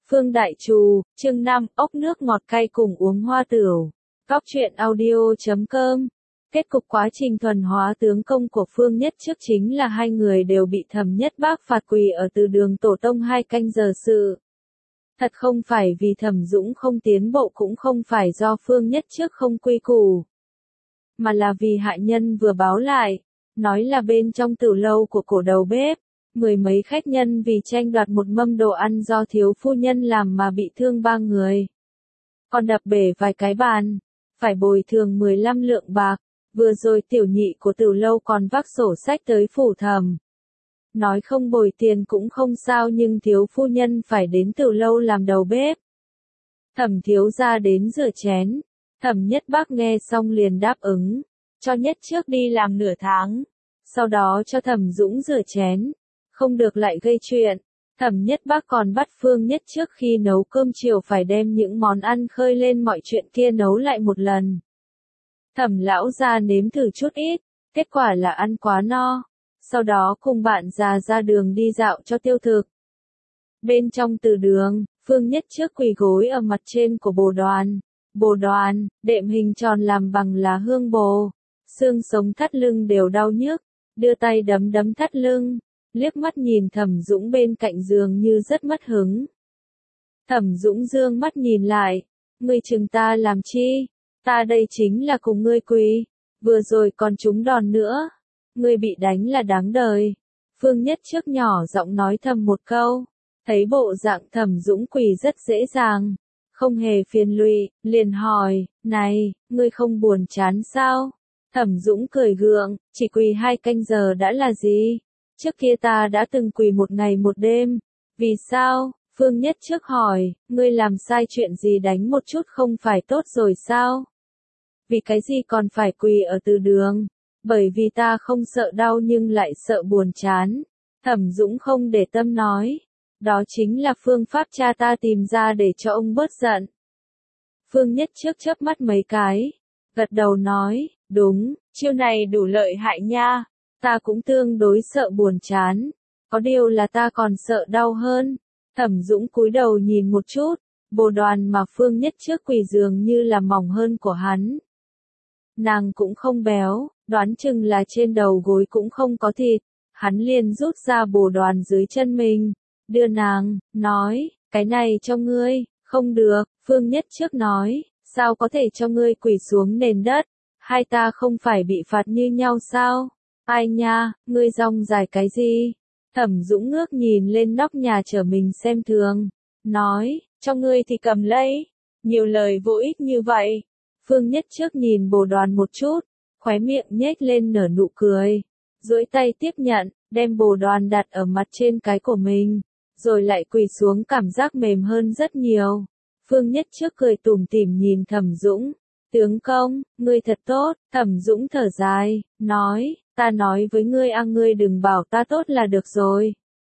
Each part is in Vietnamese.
Phương Đại Trù, chương 5, ốc nước ngọt cay cùng uống hoa tửu. Góc truyện audio.com. Kết cục quá trình thuần hóa tướng công của Phương Nhất trước chính là hai người đều bị Thẩm Nhất Bác phạt quỳ ở từ đường tổ tông 2 canh giờ sự. Thật không phải vì Thẩm Dũng không tiến bộ, cũng không phải do Phương Nhất trước không quy củ, mà là vì hạ nhân vừa báo lại, nói là bên trong tửu lâu của cổ đầu bếp, 10 mấy khách nhân vì tranh đoạt một mâm đồ ăn do thiếu phu nhân làm mà bị thương 3 người. Còn đập bể vài cái bàn, phải bồi thường 15 lượng bạc. Vừa rồi tiểu nhị của tửu lâu còn vác sổ sách tới phủ Thẩm. Nói không bồi tiền cũng không sao, nhưng thiếu phu nhân phải đến tửu lâu làm đầu bếp. Thẩm thiếu gia đến rửa chén. Thẩm Nhất Bác nghe xong liền đáp ứng, cho Nhất trước đi làm nửa tháng, sau đó cho Thẩm Dũng rửa chén, không được lại gây chuyện. Thẩm Nhất Bác còn bắt Phương Nhất trước khi nấu cơm chiều phải đem những món ăn khơi lên mọi chuyện kia nấu lại một lần. Thẩm lão gia nếm thử chút ít, kết quả là ăn quá no, sau đó cùng bạn già ra đường đi dạo cho tiêu thực. Bên trong từ đường, Phương Nhất trước quỳ gối ở mặt trên của bồ đoàn, đệm hình tròn làm bằng lá hương bồ, xương sống thắt lưng đều đau nhức, đưa tay đấm đấm thắt lưng, liếc mắt nhìn Thẩm Dũng bên cạnh giường như rất mất hứng. Thẩm Dũng dương mắt nhìn lại, ngươi chừng ta làm chi? Ta đây chính là cùng ngươi quỳ, vừa rồi còn trúng đòn nữa, ngươi bị đánh là đáng đời. Phương Nhất trước nhỏ giọng nói thầm một câu, thấy bộ dạng Thẩm Dũng quỳ rất dễ dàng, không hề phiền lụy, liền hỏi, này, ngươi không buồn chán sao? Thẩm Dũng cười gượng, chỉ quỳ 2 canh giờ đã là gì? Trước kia ta đã từng quỳ 1 ngày 1 đêm. Vì sao? Phương Nhất trước hỏi, ngươi làm sai chuyện gì đánh một chút không phải tốt rồi sao? Vì cái gì còn phải quỳ ở từ đường? Bởi vì ta không sợ đau nhưng lại sợ buồn chán. Thẩm Dũng không để tâm nói, đó chính là phương pháp cha ta tìm ra để cho ông bớt giận. Phương Nhất trước chớp mắt mấy cái, gật đầu nói, đúng, chiêu này đủ lợi hại nha, ta cũng tương đối sợ buồn chán, có điều là ta còn sợ đau hơn. Thẩm Dũng cúi đầu nhìn một chút, bồ đoàn mà Phương Nhất trước quỳ dường như là mỏng hơn của hắn. Nàng cũng không béo, đoán chừng là trên đầu gối cũng không có thịt, hắn liền rút ra bồ đoàn dưới chân mình, đưa nàng, nói, cái này cho ngươi. Không được, Phương Nhất trước nói, sao có thể cho ngươi quỳ xuống nền đất, hai ta không phải bị phạt như nhau sao? Ai nha, ngươi rong dài cái gì? Thẩm Dũng ngước nhìn lên nóc nhà chở mình xem thường, nói, cho ngươi thì cầm lấy, nhiều lời vô ích như vậy. Phương Nhất trước nhìn bồ đoàn một chút, khóe miệng nhếch lên nở nụ cười, duỗi tay tiếp nhận, đem bồ đoàn đặt ở mặt trên cái của mình, rồi lại quỳ xuống, cảm giác mềm hơn rất nhiều. Phương Nhất trước cười tủm tỉm nhìn Thẩm Dũng, tướng công, ngươi thật tốt. Thẩm Dũng thở dài, nói, ta nói với ngươi ngươi đừng bảo ta tốt là được rồi.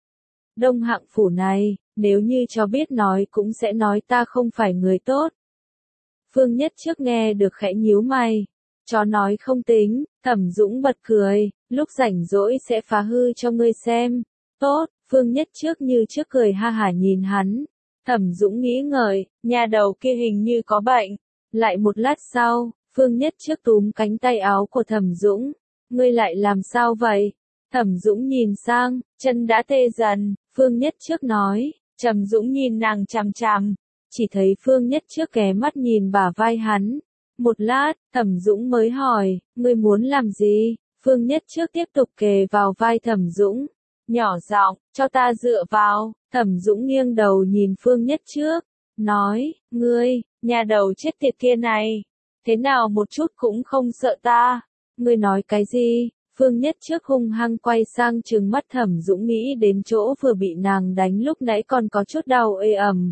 Đông Hạng phủ này, nếu như cho biết nói cũng sẽ nói ta không phải người tốt. Phương Nhất trước nghe được khẽ nhíu mày, chó nói không tính. Thẩm Dũng bật cười, lúc rảnh rỗi sẽ phá hư cho ngươi xem. Tốt. Phương Nhất trước như trước cười ha hả nhìn hắn. Thẩm Dũng nghĩ ngợi, nhà đầu kia hình như có bệnh. Lại một lát sau, Phương Nhất trước túm cánh tay áo của Thẩm Dũng. Ngươi lại làm sao vậy? Thẩm Dũng nhìn sang, chân đã tê dần. Phương Nhất trước nói, Trầm Dũng nhìn nàng chằm chằm, chỉ thấy Phương Nhất trước ghé mắt nhìn bả vai hắn. Một lát, Thẩm Dũng mới hỏi, ngươi muốn làm gì? Phương Nhất trước tiếp tục kề vào vai Thẩm Dũng, nhỏ giọng, cho ta dựa vào. Thẩm Dũng nghiêng đầu nhìn Phương Nhất trước, nói, ngươi, nhà đầu chết tiệt kia này, thế nào một chút cũng không sợ ta? Ngươi nói cái gì? Phương Nhất trước hung hăng quay sang trừng mắt Thẩm Dũng, nghĩ đến chỗ vừa bị nàng đánh lúc nãy còn có chút đau ê ẩm.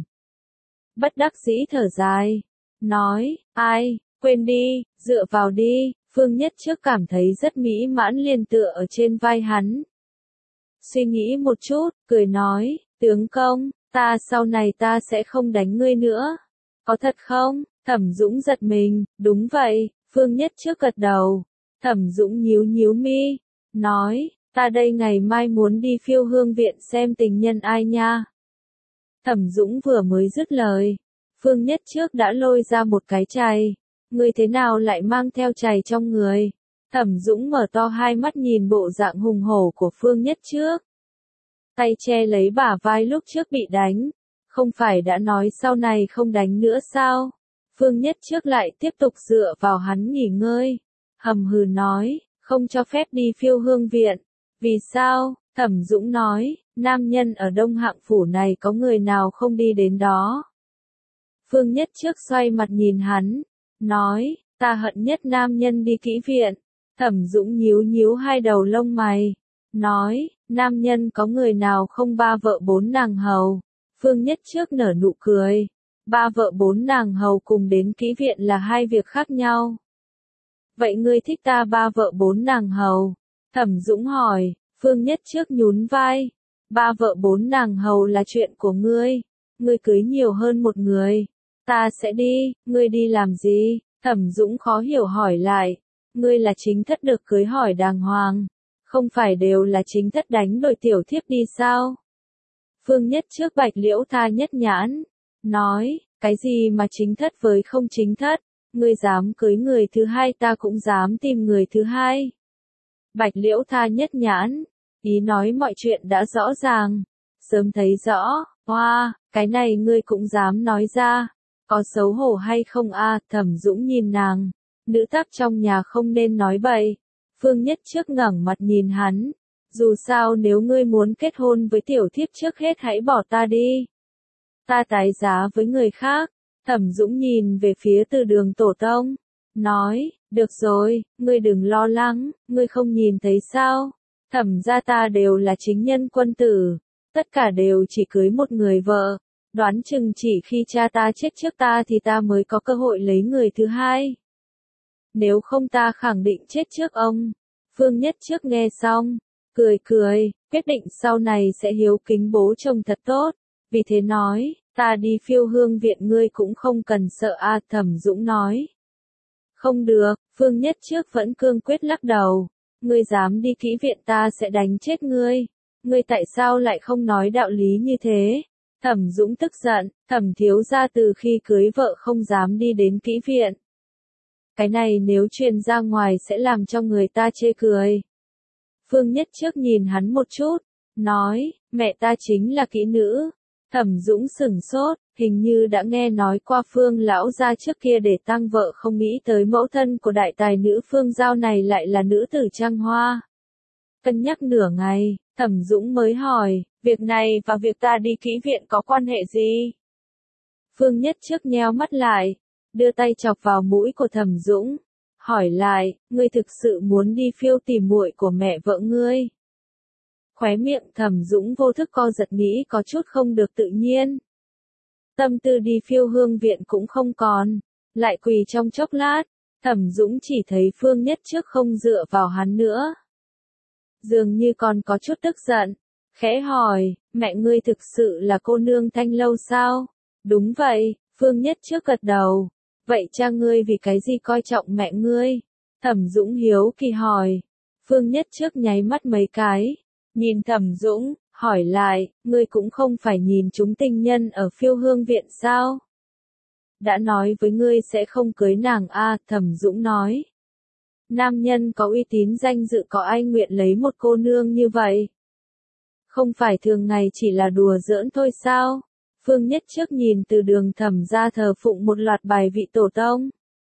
Bất đắc dĩ thở dài, nói, ai, quên đi, dựa vào đi. Phương Nhất trước cảm thấy rất mỹ mãn, liền tựa ở trên vai hắn. Suy nghĩ một chút, cười nói, tướng công, ta sau này ta sẽ không đánh ngươi nữa. Có thật không? Thẩm Dũng giật mình, đúng vậy. Phương Nhất trước gật đầu. Thẩm Dũng nhíu nhíu mi, nói, ta đây ngày mai muốn đi Phiêu Hương viện xem tình nhân ai nha. Thẩm Dũng vừa mới dứt lời, Phương Nhất Trước đã lôi ra một cái chày. Ngươi thế nào lại mang theo chày trong người? Thẩm Dũng mở to hai mắt nhìn bộ dạng hùng hổ của Phương Nhất Trước. Tay che lấy bả vai lúc trước bị đánh. Không phải đã nói sau này không đánh nữa sao? Phương Nhất Trước lại tiếp tục dựa vào hắn nghỉ ngơi. Hầm hừ nói, không cho phép đi Phiêu Hương Viện. Vì sao? Thẩm Dũng nói, nam nhân ở Đông Hạng Phủ này có người nào không đi đến đó. Phương Nhất Trước xoay mặt nhìn hắn, nói, ta hận nhất nam nhân đi kỹ viện. Thẩm Dũng nhíu nhíu hai đầu lông mày, nói, nam nhân có người nào không ba vợ bốn nàng hầu. Phương Nhất Trước nở nụ cười, ba vợ bốn nàng hầu cùng đến kỹ viện là hai việc khác nhau. Vậy ngươi thích ta ba vợ bốn nàng hầu? Thẩm Dũng hỏi. Phương Nhất Trước nhún vai, ba vợ bốn nàng hầu là chuyện của ngươi. Ngươi cưới nhiều hơn một người. Ta sẽ đi, ngươi đi làm gì? Thẩm Dũng khó hiểu hỏi lại. Ngươi là chính thất được cưới hỏi đàng hoàng. Không phải đều là chính thất đánh đổi tiểu thiếp đi sao? Phương Nhất Trước bạch liễu tha nhất nhãn. Nói, cái gì mà chính thất với không chính thất? Ngươi dám cưới người thứ hai ta cũng dám tìm người thứ hai. Bạch liễu tha nhất nhãn. Ý nói mọi chuyện đã rõ ràng. Sớm thấy rõ, hoa, cái này ngươi cũng dám nói ra. Có xấu hổ hay không a? Thẩm Dũng nhìn nàng. Nữ tác trong nhà không nên nói bậy. Phương Nhất Trước ngẩng mặt nhìn hắn. Dù sao nếu ngươi muốn kết hôn với tiểu thiếp trước hết hãy bỏ ta đi. Ta tái giá với người khác. Thẩm Dũng nhìn về phía Từ Đường tổ tông. Nói, được rồi, ngươi đừng lo lắng, ngươi không nhìn thấy sao. Thẩm gia ta đều là chính nhân quân tử. Tất cả đều chỉ cưới một người vợ. Đoán chừng chỉ khi cha ta chết trước ta thì ta mới có cơ hội lấy người thứ hai. Nếu không ta khẳng định chết trước ông. Phương Nhất Trước nghe xong, cười cười, quyết định sau này sẽ hiếu kính bố chồng thật tốt. Vì thế nói, ta đi Phiêu Hương Viện ngươi cũng không cần sợ a. Thẩm Dũng nói. Không được, Phương Nhất Trước vẫn cương quyết lắc đầu. Ngươi dám đi kỹ viện ta sẽ đánh chết ngươi. Ngươi tại sao lại không nói đạo lý như thế? Thẩm Dũng tức giận, Thẩm thiếu gia từ khi cưới vợ không dám đi đến kỹ viện. Cái này nếu truyền ra ngoài sẽ làm cho người ta chê cười. Phương Nhất Trước nhìn hắn một chút, nói, mẹ ta chính là kỹ nữ. Thẩm Dũng sửng sốt, hình như đã nghe nói qua Phương lão gia trước kia để tăng vợ, không nghĩ tới mẫu thân của đại tài nữ Phương Giao này lại là nữ tử Trăng Hoa. Cân nhắc nửa ngày, Thẩm Dũng mới hỏi, việc này và việc ta đi kỹ viện có quan hệ gì? Phương Nhất Trước nheo mắt lại, đưa tay chọc vào mũi của Thẩm Dũng, hỏi lại, ngươi thực sự muốn đi phiêu tìm muội của mẹ vợ ngươi? Khóe miệng Thẩm Dũng vô thức co giật, nghĩ có chút không được tự nhiên. Tâm tư đi Phiêu Hương Viện cũng không còn, lại quỳ trong chốc lát, Thẩm Dũng chỉ thấy Phương Nhất Trước không dựa vào hắn nữa. Dường như còn có chút tức giận, khẽ hỏi, mẹ ngươi thực sự là cô nương Thanh Lâu sao? Đúng vậy, Phương Nhất Trước gật đầu. Vậy cha ngươi vì cái gì coi trọng mẹ ngươi? Thẩm Dũng hiếu kỳ hỏi. Phương Nhất Trước nháy mắt mấy cái, nhìn Thẩm Dũng, hỏi lại, ngươi cũng không phải nhìn chúng tình nhân ở Phiêu Hương Viện sao? Đã nói với ngươi sẽ không cưới nàng a. Thẩm Dũng nói. Nam nhân có uy tín danh dự có ai nguyện lấy một cô nương như vậy? Không phải thường ngày chỉ là đùa giỡn thôi sao? Phương Nhất Trước nhìn Từ Đường Thẩm gia thờ phụng một loạt bài vị tổ tông.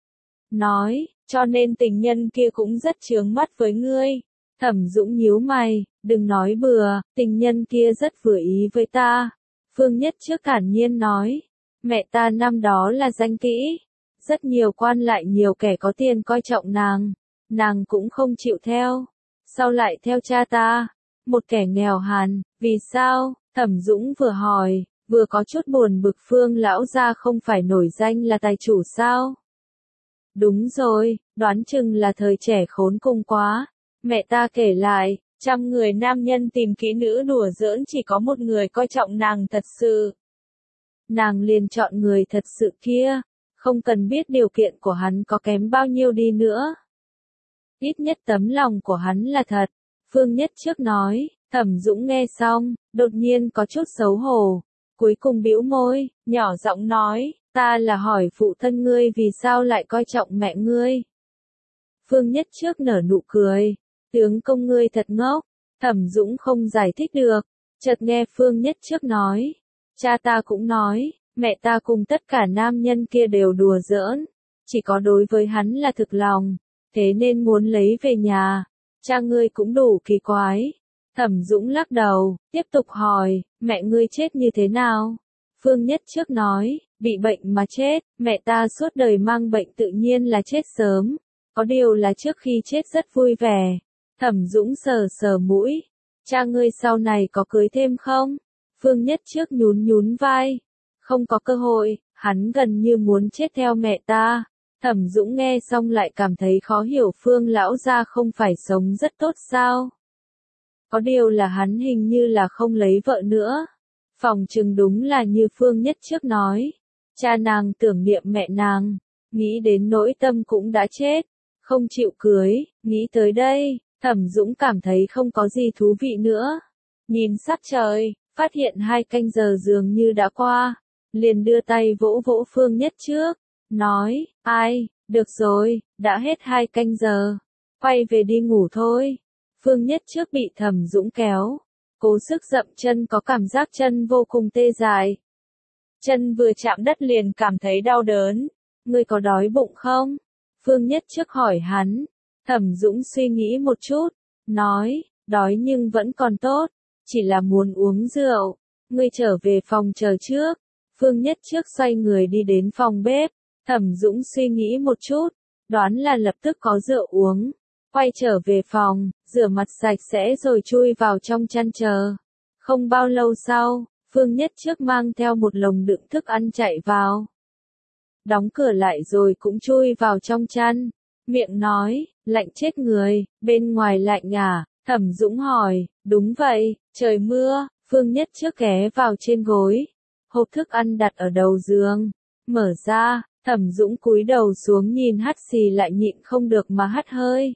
Nói, cho nên tình nhân kia cũng rất chướng mắt với ngươi. Thẩm Dũng nhíu mày, đừng nói bừa, tình nhân kia rất vừa ý với ta. Phương Nhất Trước thản nhiên nói, mẹ ta năm đó là danh kỹ. Rất nhiều quan lại nhiều kẻ có tiền coi trọng nàng cũng không chịu theo. Sau lại theo cha ta, một kẻ nghèo hàn, vì sao? Thẩm Dũng vừa hỏi, vừa có chút buồn bực. Phương lão gia không phải nổi danh là tài chủ sao? Đúng rồi, đoán chừng là thời trẻ khốn cùng quá. Mẹ ta kể lại, 100 người nam nhân tìm kỹ nữ đùa giỡn chỉ có một người coi trọng nàng thật sự. Nàng liền chọn người thật sự kia, không cần biết điều kiện của hắn có kém bao nhiêu đi nữa. Ít nhất tấm lòng của hắn là thật. Phương Nhất Trước nói. Thẩm Dũng nghe xong, đột nhiên có chút xấu hổ. cuối cùng bĩu môi, nhỏ giọng nói, ta là hỏi phụ thân ngươi vì sao lại coi trọng mẹ ngươi. Phương Nhất Trước nở nụ cười, tướng công ngươi thật ngốc, Thẩm Dũng không giải thích được, chợt nghe Phương Nhất Trước nói, cha ta cũng nói, mẹ ta cùng tất cả nam nhân kia đều đùa giỡn, chỉ có đối với hắn là thực lòng, thế nên muốn lấy về nhà, cha ngươi cũng đủ kỳ quái. Thẩm Dũng lắc đầu, tiếp tục hỏi, mẹ ngươi chết như thế nào? Phương Nhất Trước nói, bị bệnh mà chết, mẹ ta suốt đời mang bệnh tự nhiên là chết sớm, có điều là trước khi chết rất vui vẻ. Thẩm Dũng sờ sờ mũi, cha ngươi sau này có cưới thêm không? Phương Nhất Trước nhún nhún vai, không có cơ hội, hắn gần như muốn chết theo mẹ ta. Thẩm Dũng nghe xong lại cảm thấy khó hiểu, Phương lão gia không phải sống rất tốt sao? Có điều là hắn hình như là không lấy vợ nữa. Phòng chừng đúng là như Phương Nhất Trước nói. Cha nàng tưởng niệm mẹ nàng, nghĩ đến nỗi tâm cũng đã chết, không chịu cưới, nghĩ tới đây, Thẩm Dũng cảm thấy không có gì thú vị nữa. Nhìn sắc trời, phát hiện 2 canh giờ dường như đã qua, liền đưa tay vỗ vỗ Phương Nhất Trước, nói, ai, được rồi, đã hết 2 canh giờ, quay về đi ngủ thôi. Phương Nhất Trước bị Thẩm Dũng kéo, cố sức dậm chân, có cảm giác chân vô cùng tê dại. Chân vừa chạm đất liền cảm thấy đau đớn. Ngươi có đói bụng không? Phương Nhất Trước hỏi hắn. Thẩm Dũng suy nghĩ một chút, nói, đói nhưng vẫn còn tốt, chỉ là muốn uống rượu. Ngươi trở về phòng chờ trước. Phương Nhất Trước xoay người đi đến phòng bếp. Thẩm Dũng suy nghĩ một chút, đoán là lập tức có rượu uống. Quay trở về phòng, rửa mặt sạch sẽ rồi chui vào trong chăn chờ. Không bao lâu sau, Phương Nhất Trước mang theo một lồng đựng thức ăn chạy vào. Đóng cửa lại rồi cũng chui vào trong chăn. Miệng nói, lạnh chết người, bên ngoài lạnh à? Thẩm Dũng hỏi, đúng vậy, trời mưa. Phương Nhất Trước ghé vào trên gối. Hộp thức ăn đặt ở đầu giường. Mở ra, Thẩm Dũng cúi đầu xuống nhìn hắt xì lại nhịn không được mà hắt hơi.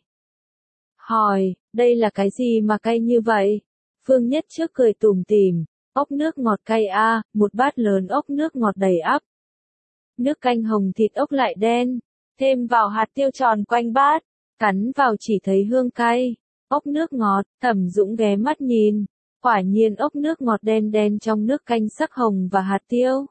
Hỏi, đây là cái gì mà cay như vậy? Phương Nhất Trước cười tủm tỉm, ốc nước ngọt cay a, một bát lớn ốc nước ngọt đầy ắp. Nước canh hồng thịt ốc lại đen, thêm vào hạt tiêu tròn quanh bát, cắn vào chỉ thấy hương cay. Ốc nước ngọt, Thẩm Dũng ghé mắt nhìn, quả nhiên ốc nước ngọt đen đen trong nước canh sắc hồng và hạt tiêu.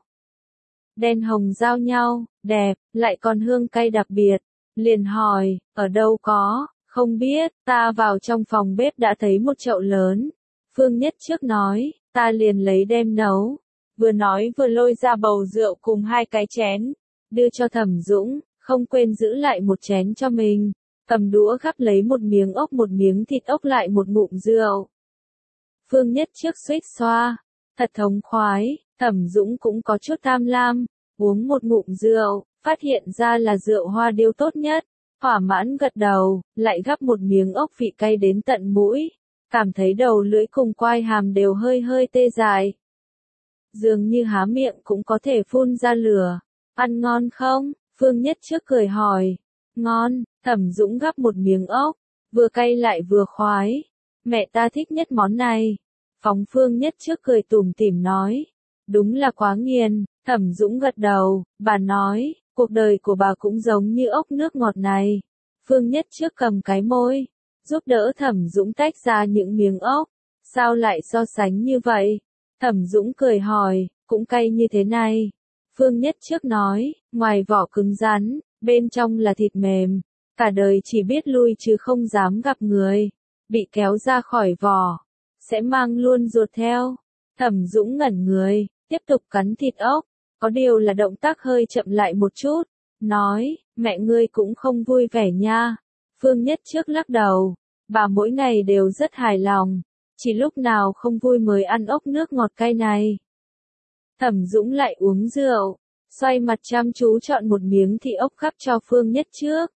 Đen hồng giao nhau, đẹp, lại còn hương cay đặc biệt. Liền hỏi, ở đâu có? Không biết, ta vào trong phòng bếp đã thấy một chậu lớn. Phương Nhất Trước nói, ta liền lấy đem nấu. Vừa nói vừa lôi ra bầu rượu cùng 2 cái chén, đưa cho Thẩm Dũng, không quên giữ lại một chén cho mình. Cầm đũa gắp lấy một miếng ốc, một miếng thịt ốc, lại một ngụm rượu. Phương Nhất Trước suýt xoa, thật thống khoái. Thẩm Dũng cũng có chút tham lam, uống một ngụm rượu, phát hiện ra là rượu hoa điêu tốt nhất. Thỏa mãn gật đầu, lại gắp một miếng ốc vị cay đến tận mũi, cảm thấy đầu lưỡi cùng quai hàm đều hơi hơi tê dại. Dường như há miệng cũng có thể phun ra lửa. Ăn ngon không? Phương Nhất Trước cười hỏi. Ngon. Thẩm Dũng gắp một miếng ốc, vừa cay lại vừa khoái. Mẹ ta thích nhất món này. Phóng Phương Nhất Trước cười tủm tỉm nói. Đúng là quá nghiền. Thẩm Dũng gật đầu, bà nói, cuộc đời của bà cũng giống như ốc nước ngọt này. Phương Nhất Trước cầm cái môi, giúp đỡ Thẩm Dũng tách ra những miếng ốc. Sao lại so sánh như vậy? Thẩm Dũng cười hỏi, cũng cay như thế này. Phương Nhất Trước nói, ngoài vỏ cứng rắn, bên trong là thịt mềm. Cả đời chỉ biết lui chứ không dám gặp người. Bị kéo ra khỏi vỏ, sẽ mang luôn ruột theo. Thẩm Dũng ngẩn người, tiếp tục cắn thịt ốc. Có điều là động tác hơi chậm lại một chút. Nói, mẹ ngươi cũng không vui vẻ nha. Phương Nhất Trước lắc đầu. Bà mỗi ngày đều rất hài lòng. Chỉ lúc nào không vui mới ăn ốc nước ngọt cay này. Thẩm Dũng lại uống rượu. Xoay mặt chăm chú chọn một miếng thịt ốc gắp cho Phương Nhất Trước.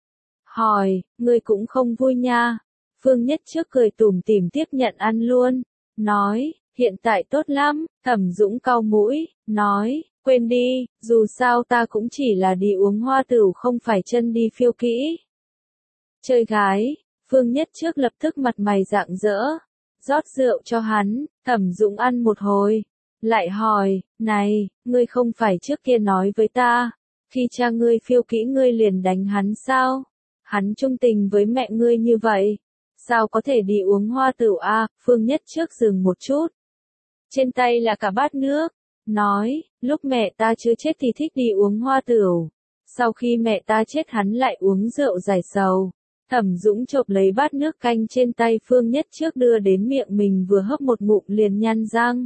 Hỏi, ngươi cũng không vui nha. Phương Nhất Trước cười tủm tỉm tiếp nhận ăn luôn. Nói, hiện tại tốt lắm. Thẩm Dũng cau mũi, nói, quên đi, dù sao ta cũng chỉ là đi uống hoa tửu, không phải chân đi phiêu kỹ. Chơi gái. Phương Nhất Trước lập tức mặt mày rạng rỡ, rót rượu cho hắn. Thẩm Dũng ăn một hồi, lại hỏi, này, ngươi không phải trước kia nói với ta, khi cha ngươi phiêu kỹ ngươi liền đánh hắn sao? Hắn trung tình với mẹ ngươi như vậy, sao có thể đi uống hoa tửu a? Phương Nhất trước dừng một chút. Trên tay là cả bát nước, nói, lúc mẹ ta chưa chết thì thích đi uống hoa tửu. Sau khi mẹ ta chết hắn lại uống rượu giải sầu. Thẩm Dũng chộp lấy bát nước canh trên tay Phương Nhất trước đưa đến miệng mình vừa hấp một ngụm liền nhăn răng.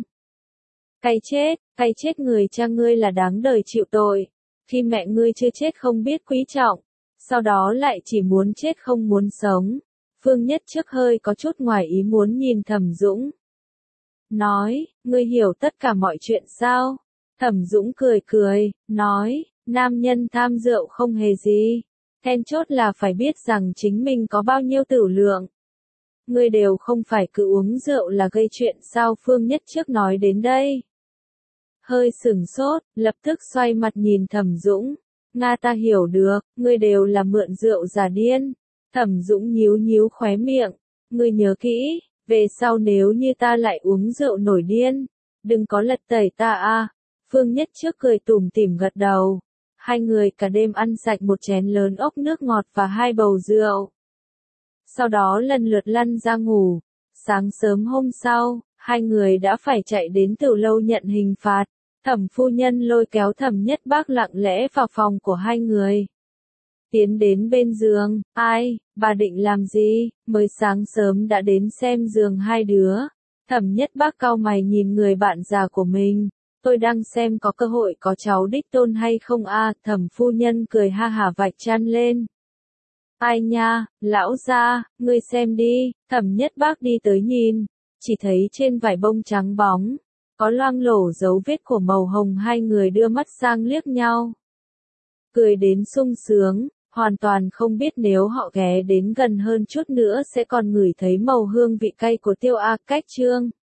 Cay chết người cha ngươi là đáng đời chịu tội. Khi mẹ ngươi chưa chết không biết quý trọng, sau đó lại chỉ muốn chết không muốn sống. Phương Nhất trước hơi có chút ngoài ý muốn nhìn Thẩm Dũng. Nói, ngươi hiểu tất cả mọi chuyện sao? Thẩm Dũng cười, nói, nam nhân tham rượu không hề gì. Then chốt là phải biết rằng chính mình có bao nhiêu tửu lượng. Ngươi đều không phải cứ uống rượu là gây chuyện sao? Phương Nhất trước nói đến đây. Hơi sửng sốt, lập tức xoay mặt nhìn Thẩm Dũng. Nga ta hiểu được, ngươi đều là mượn rượu giả điên. Thẩm Dũng nhíu khóe miệng. Ngươi nhớ kỹ, về sau nếu như ta lại uống rượu nổi điên, đừng có lật tẩy ta a. Phương Nhất trước cười tủm tỉm gật đầu. Hai người cả đêm ăn sạch một chén lớn ốc nước ngọt và 2 bầu rượu. Sau đó lần lượt lăn ra ngủ. Sáng sớm hôm sau, hai người đã phải chạy đến Tửu lâu nhận hình phạt. Thẩm phu nhân lôi kéo Thẩm Nhất Bác lặng lẽ vào phòng của hai người. Tiến đến bên giường, ai, bà định làm gì, mới sáng sớm đã đến xem giường hai đứa. Thẩm Nhất Bác cau mày nhìn người bạn già của mình. Tôi đang xem có cơ hội có cháu đích tôn hay không a. Thẩm phu nhân cười ha hả vạch chăn lên. Ai nha, lão gia, ngươi xem đi. Thẩm Nhất Bác đi tới nhìn, chỉ thấy trên vải bông trắng bóng, có loang lổ dấu vết của màu hồng. Hai người đưa mắt sang liếc nhau, cười đến sung sướng, hoàn toàn không biết nếu họ ghé đến gần hơn chút nữa sẽ còn ngửi thấy màu hương vị cay của Tiêu A Cách Trương.